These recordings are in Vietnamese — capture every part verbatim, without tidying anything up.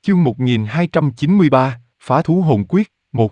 Chương một nghìn hai trăm chín mươi ba, Phá thú hồn quyết, một.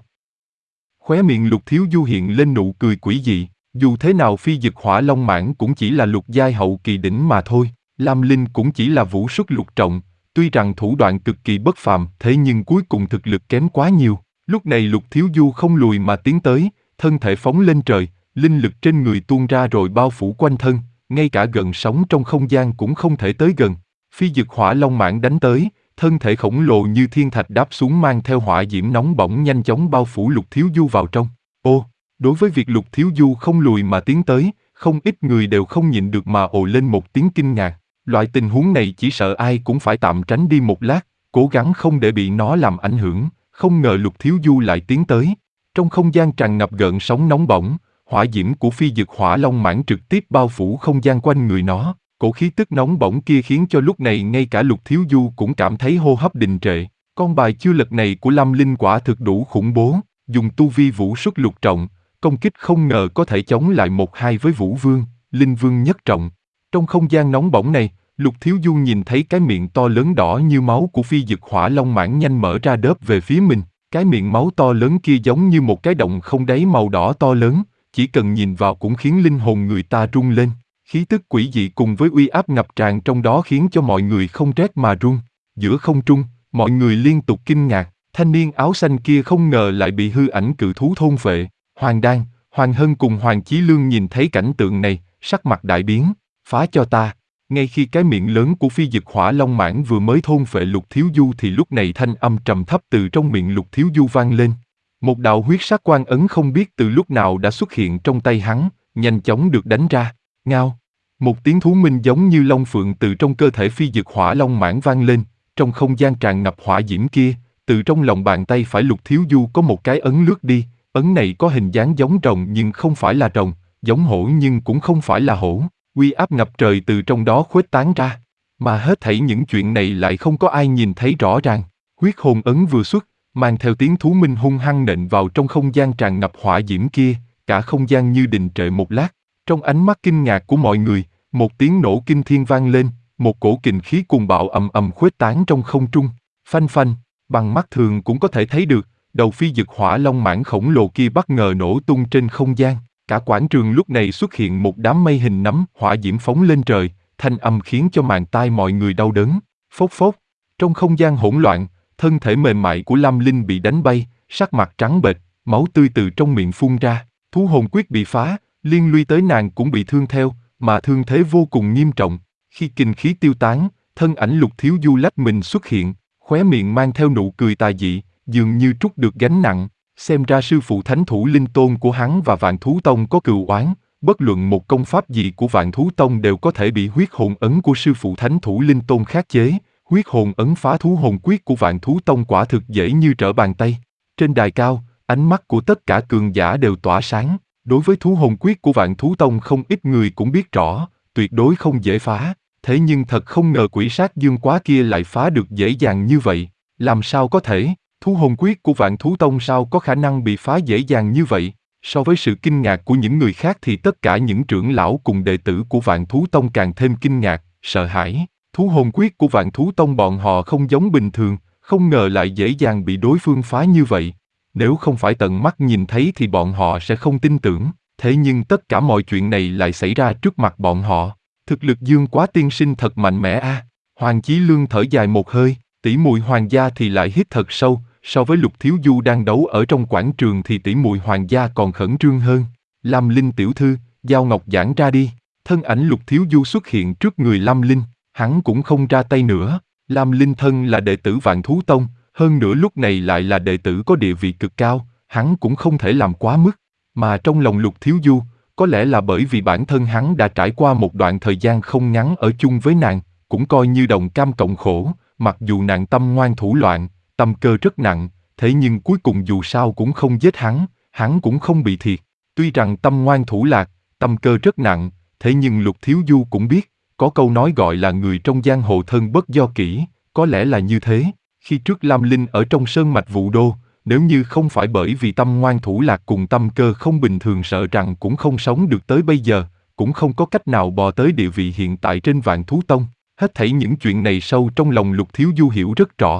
Khóe miệng Lục Thiếu Du hiện lên nụ cười quỷ dị, dù thế nào phi dực hỏa long mãng cũng chỉ là lục giai hậu kỳ đỉnh mà thôi, Lam Linh cũng chỉ là vũ xuất lục trọng, tuy rằng thủ đoạn cực kỳ bất phàm, thế nhưng cuối cùng thực lực kém quá nhiều. Lúc này Lục Thiếu Du không lùi mà tiến tới, thân thể phóng lên trời, linh lực trên người tuôn ra rồi bao phủ quanh thân, ngay cả gần sóng trong không gian cũng không thể tới gần. Phi dực hỏa long mãng đánh tới, thân thể khổng lồ như thiên thạch đáp xuống mang theo hỏa diễm nóng bỏng nhanh chóng bao phủ Lục Thiếu Du vào trong. Ô, đối với việc Lục Thiếu Du không lùi mà tiến tới, không ít người đều không nhịn được mà ồ lên một tiếng kinh ngạc. Loại tình huống này chỉ sợ ai cũng phải tạm tránh đi một lát, cố gắng không để bị nó làm ảnh hưởng. Không ngờ Lục Thiếu Du lại tiến tới. Trong không gian tràn ngập gợn sóng nóng bỏng, hỏa diễm của phi dực hỏa long mãng trực tiếp bao phủ không gian quanh người nó. Cổ khí tức nóng bỏng kia khiến cho lúc này ngay cả Lục Thiếu Du cũng cảm thấy hô hấp đình trệ. Con bài chưa lật này của Lâm Linh quả thực đủ khủng bố, dùng tu vi vũ xuất lục trọng, công kích không ngờ có thể chống lại một hai với Vũ Vương, Linh Vương nhất trọng. Trong không gian nóng bỏng này, Lục Thiếu Du nhìn thấy cái miệng to lớn đỏ như máu của phi dực hỏa long mãng nhanh mở ra đớp về phía mình. Cái miệng máu to lớn kia giống như một cái động không đáy màu đỏ to lớn, chỉ cần nhìn vào cũng khiến linh hồn người ta rung lên. Khí tức quỷ dị cùng với uy áp ngập tràn trong đó khiến cho mọi người không rét mà run. Giữa không trung, mọi người liên tục kinh ngạc, thanh niên áo xanh kia không ngờ lại bị hư ảnh cự thú thôn phệ. Hoàng Đan, Hoàng Hân cùng Hoàng Chí Lương nhìn thấy cảnh tượng này, sắc mặt đại biến, phá cho ta. Ngay khi cái miệng lớn của phi dực hỏa long mãng vừa mới thôn phệ Lục Thiếu Du thì lúc này thanh âm trầm thấp từ trong miệng Lục Thiếu Du vang lên. Một đạo huyết sắc quan ấn không biết từ lúc nào đã xuất hiện trong tay hắn, nhanh chóng được đánh ra. Ngao. Một tiếng thú minh giống như long phượng từ trong cơ thể phi dực hỏa long mãng vang lên, trong không gian tràn ngập hỏa diễm kia, từ trong lòng bàn tay phải Lục Thiếu Du có một cái ấn lướt đi, ấn này có hình dáng giống rồng nhưng không phải là rồng, giống hổ nhưng cũng không phải là hổ, uy áp ngập trời từ trong đó khuếch tán ra, mà hết thảy những chuyện này lại không có ai nhìn thấy rõ ràng. Huyết hồn ấn vừa xuất, mang theo tiếng thú minh hung hăng nện vào trong không gian tràn ngập hỏa diễm kia, cả không gian như đình trệ một lát. Trong ánh mắt kinh ngạc của mọi người, một tiếng nổ kinh thiên vang lên, một cổ kình khí cuồng bạo ầm ầm khuếch tán trong không trung. Phanh phanh, bằng mắt thường cũng có thể thấy được, đầu phi dực hỏa long mãng khổng lồ kia bất ngờ nổ tung trên không gian. Cả quảng trường lúc này xuất hiện một đám mây hình nấm, hỏa diễm phóng lên trời, thanh âm khiến cho màng tai mọi người đau đớn. Phốc phốc, trong không gian hỗn loạn, thân thể mềm mại của Lam Linh bị đánh bay, sắc mặt trắng bệch, máu tươi từ trong miệng phun ra. Thú hồn quyết bị phá, liên lụy tới nàng cũng bị thương theo, mà thương thế vô cùng nghiêm trọng. Khi kinh khí tiêu tán, thân ảnh Lục Thiếu Du lách mình xuất hiện, khóe miệng mang theo nụ cười tà dị, dường như trút được gánh nặng. Xem ra sư phụ thánh thủ linh tôn của hắn và Vạn Thú Tông có cừu oán, bất luận một công pháp gì của Vạn Thú Tông đều có thể bị huyết hồn ấn của sư phụ thánh thủ linh tôn khắc chế. Huyết hồn ấn phá thú hồn quyết của Vạn Thú Tông quả thực dễ như trở bàn tay. Trên đài cao, ánh mắt của tất cả cường giả đều tỏa sáng. Đối với thú hồn quyết của Vạn Thú Tông không ít người cũng biết rõ, tuyệt đối không dễ phá. Thế nhưng thật không ngờ quỷ sát dương quá kia lại phá được dễ dàng như vậy. Làm sao có thể? Thú hồn quyết của Vạn Thú Tông sao có khả năng bị phá dễ dàng như vậy? So với sự kinh ngạc của những người khác thì tất cả những trưởng lão cùng đệ tử của Vạn Thú Tông càng thêm kinh ngạc, sợ hãi. Thú hồn quyết của Vạn Thú Tông bọn họ không giống bình thường, không ngờ lại dễ dàng bị đối phương phá như vậy. Nếu không phải tận mắt nhìn thấy thì bọn họ sẽ không tin tưởng, thế nhưng tất cả mọi chuyện này lại xảy ra trước mặt bọn họ. Thực lực Dương Quá tiên sinh thật mạnh mẽ a. À. Hoàng Chí Lương thở dài một hơi, tỷ muội Hoàng gia thì lại hít thật sâu, so với Lục Thiếu Du đang đấu ở trong quảng trường thì tỷ muội Hoàng gia còn khẩn trương hơn. Lam Linh tiểu thư, giao ngọc giảng ra đi. Thân ảnh Lục Thiếu Du xuất hiện trước người Lam Linh, hắn cũng không ra tay nữa. Lam Linh thân là đệ tử Vạn Thú Tông, hơn nữa lúc này lại là đệ tử có địa vị cực cao, hắn cũng không thể làm quá mức. Mà trong lòng Lục Thiếu Du, có lẽ là bởi vì bản thân hắn đã trải qua một đoạn thời gian không ngắn ở chung với nàng, cũng coi như đồng cam cộng khổ, mặc dù nàng tâm ngoan thủ loạn, tâm cơ rất nặng, thế nhưng cuối cùng dù sao cũng không giết hắn, hắn cũng không bị thiệt. Tuy rằng tâm ngoan thủ lạc, tâm cơ rất nặng, thế nhưng Lục Thiếu Du cũng biết, có câu nói gọi là người trong giang hồ thân bất do kỹ, có lẽ là như thế. Khi trước Lam Linh ở trong sơn mạch Vũ Đô, nếu như không phải bởi vì tâm ngoan thủ lạc cùng tâm cơ không bình thường sợ rằng cũng không sống được tới bây giờ, cũng không có cách nào bò tới địa vị hiện tại trên Vạn Thú Tông. Hết thảy những chuyện này sâu trong lòng Lục Thiếu Du hiểu rất rõ.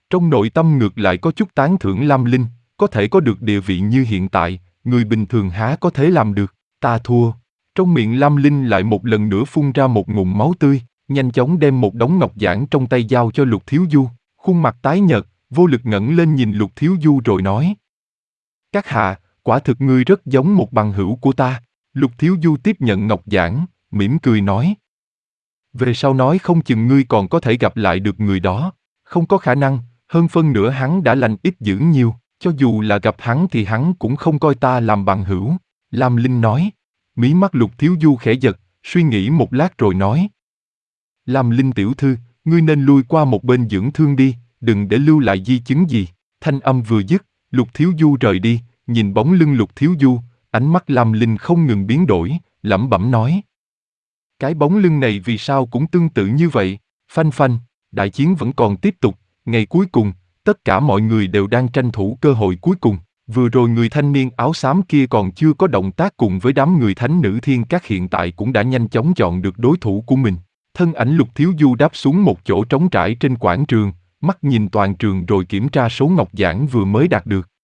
Trong nội tâm ngược lại có chút tán thưởng Lam Linh, có thể có được địa vị như hiện tại, người bình thường há có thể làm được, ta thua. Trong miệng Lam Linh lại một lần nữa phun ra một ngụm máu tươi, nhanh chóng đem một đống ngọc giản trong tay giao cho Lục Thiếu Du, khuôn mặt tái nhợt, vô lực ngẩng lên nhìn Lục Thiếu Du rồi nói. Các hạ, quả thực ngươi rất giống một bằng hữu của ta. Lục Thiếu Du tiếp nhận ngọc giản, mỉm cười nói. Về sau nói không chừng ngươi còn có thể gặp lại được người đó. Không có khả năng, hơn phân nửa hắn đã lành ít dữ nhiều, cho dù là gặp hắn thì hắn cũng không coi ta làm bằng hữu. Lam Linh nói. Mí mắt Lục Thiếu Du khẽ giật, suy nghĩ một lát rồi nói. Lam Linh tiểu thư, ngươi nên lui qua một bên dưỡng thương đi, đừng để lưu lại di chứng gì. Thanh âm vừa dứt, Lục Thiếu Du rời đi, nhìn bóng lưng Lục Thiếu Du, ánh mắt Lam Linh không ngừng biến đổi, lẩm bẩm nói. Cái bóng lưng này vì sao cũng tương tự như vậy, phanh phanh, đại chiến vẫn còn tiếp tục, ngày cuối cùng, tất cả mọi người đều đang tranh thủ cơ hội cuối cùng. Vừa rồi người thanh niên áo xám kia còn chưa có động tác cùng với đám người thánh nữ thiên các hiện tại cũng đã nhanh chóng chọn được đối thủ của mình. Thân ảnh Lục Thiếu Du đáp xuống một chỗ trống trải trên quảng trường, mắt nhìn toàn trường rồi kiểm tra số ngọc giản vừa mới đạt được.